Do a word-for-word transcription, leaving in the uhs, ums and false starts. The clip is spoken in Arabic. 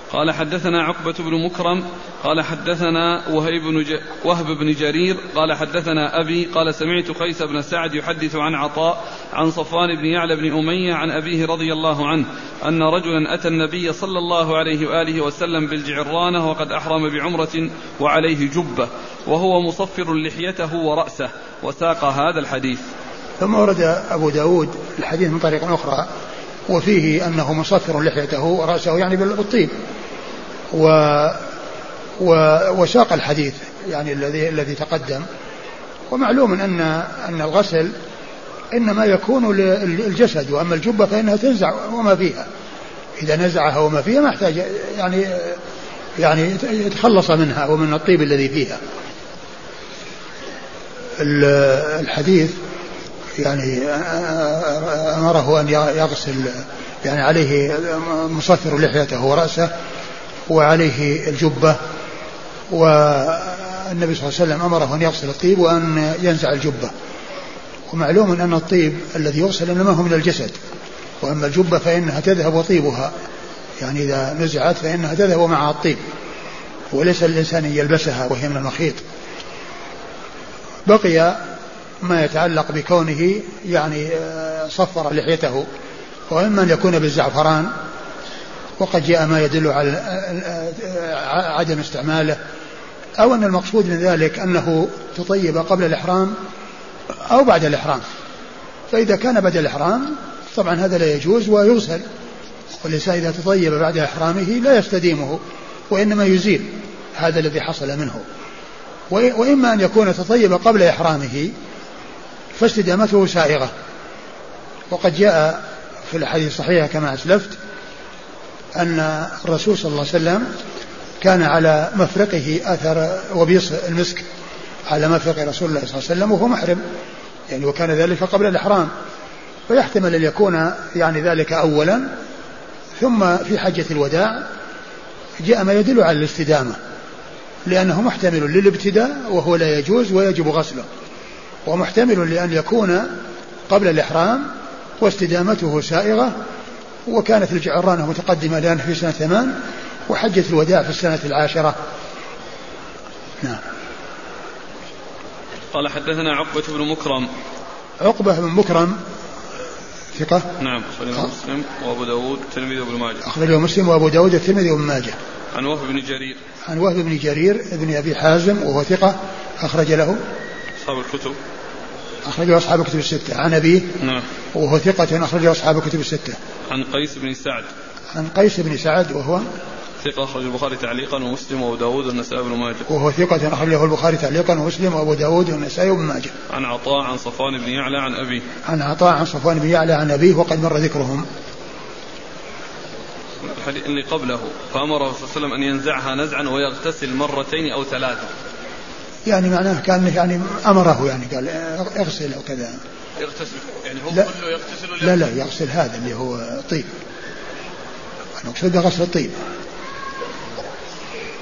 قال حدثنا عقبة بن مكرم قال حدثنا وهيب بن ج... وهب بن جرير قال حدثنا أبي قال سمعت قيس بن سعد يحدث عن عطاء عن صفوان بن يعلى بن أمية عن أبيه رضي الله عنه أن رجلا أتى النبي صلى الله عليه وآله وسلم بالجعرانة وقد أحرم بعمرة وعليه جبة وهو مصفر لحيته ورأسه وساق هذا الحديث. ثم ورد أبو داود الحديث من طريق أخرى وفيه أنه مصفر لحيته ورأسه يعني بالطيب و وساق الحديث يعني الذي الذي تقدم. ومعلوم أن أن الغسل إنما يكون للجسد وأما الجبة فإنها تنزع وما فيها إذا نزعها وما فيها ما يحتاج يعني يعني يتخلص منها ومن الطيب الذي فيها. الحديث يعني أمره أن يغسل يعني عليه مصفر لحيته ورأسه وعليه الجبة والنبي صلى الله عليه وسلم أمره أن يغسل الطيب وأن ينزع الجبة. ومعلوم أن الطيب الذي يغسل إنما هو من الجسد وأما الجبة فإنها تذهب وطيبها يعني إذا نزعت فإنها تذهب مع الطيب وليس الإنسان يلبسها وهي من المخيط. بقي ما يتعلق بكونه يعني صفر لحيته وإما أن يكون بالزعفران وقد جاء ما يدل على عدم استعماله أو أن المقصود من ذلك أنه تطيب قبل الإحرام أو بعد الإحرام. فإذا كان بعد الإحرام طبعا هذا لا يجوز ويغسل والإنسان إذا تطيب بعد إحرامه لا يستديمه وإنما يزيل هذا الذي حصل منه. وإما أن يكون تطيب قبل إحرامه فاستدامته سائغة وقد جاء في الحديث الصحيح كما أسلفت أن الرسول صلى الله عليه وسلم كان على مفرقه أثر وبيص المسك على مفرق رسول الله صلى الله عليه وسلم وهو محرم يعني وكان ذلك قبل الإحرام فيحتمل أن يكون يعني ذلك أولا ثم في حجة الوداع جاء ما يدل على الاستدامة لأنه محتمل للابتداء وهو لا يجوز ويجب غسله ومحتمل لأن يكون قبل الإحرام واستدامته سائغة وكانت الجعرانة متقدمة لأن في سنة ثمان وحجة الوداع في السنة العاشرة. نعم. قال حدثنا عقبة بن مكرم. عقبة بن مكرم ثقة. نعم أخرجه مسلم وأبو داود الترمذي وابن ماجه. أخرجه مسلم وأبو داود الترمذي وابن ماجه. عن وهب بن جرير. عن وهب بن جرير ابن أبي حازم وهو ثقة أخرج له أصحاب الكتب. أخرجه أصحاب الكتب الستة. عن أبيه. نعم. وهو ثقة أخرجه أصحاب الكتب الستة. عن قيس بن سعد. عن قيس بن سعد وهو ثقة أخرج البخاري تعليقا ومسلم وأبو داود والنسائي وابن ماجه. وهو ثقة أخرجه البخاري تعليقا ومسلم وأبو داود والنسائي وابن ماجه. عن عطاء عن صفوان بن يعلى عن أبيه. عن عطاء عن صفوان بن يعلى عن أبيه وقد مر ذكرهم. الحديث اللي قبله فأمره صلى الله عليه وسلم أن ينزعها نزعا ويغتسل مرتين أو ثلاثة. يعني معناه كان يعني أمره يعني قال اغسل أو كذا. يغتسل يعني هو لا كله يغتسل. لا لا يغسل هذا اللي هو طيب. أنا أقصد غسل الطيب.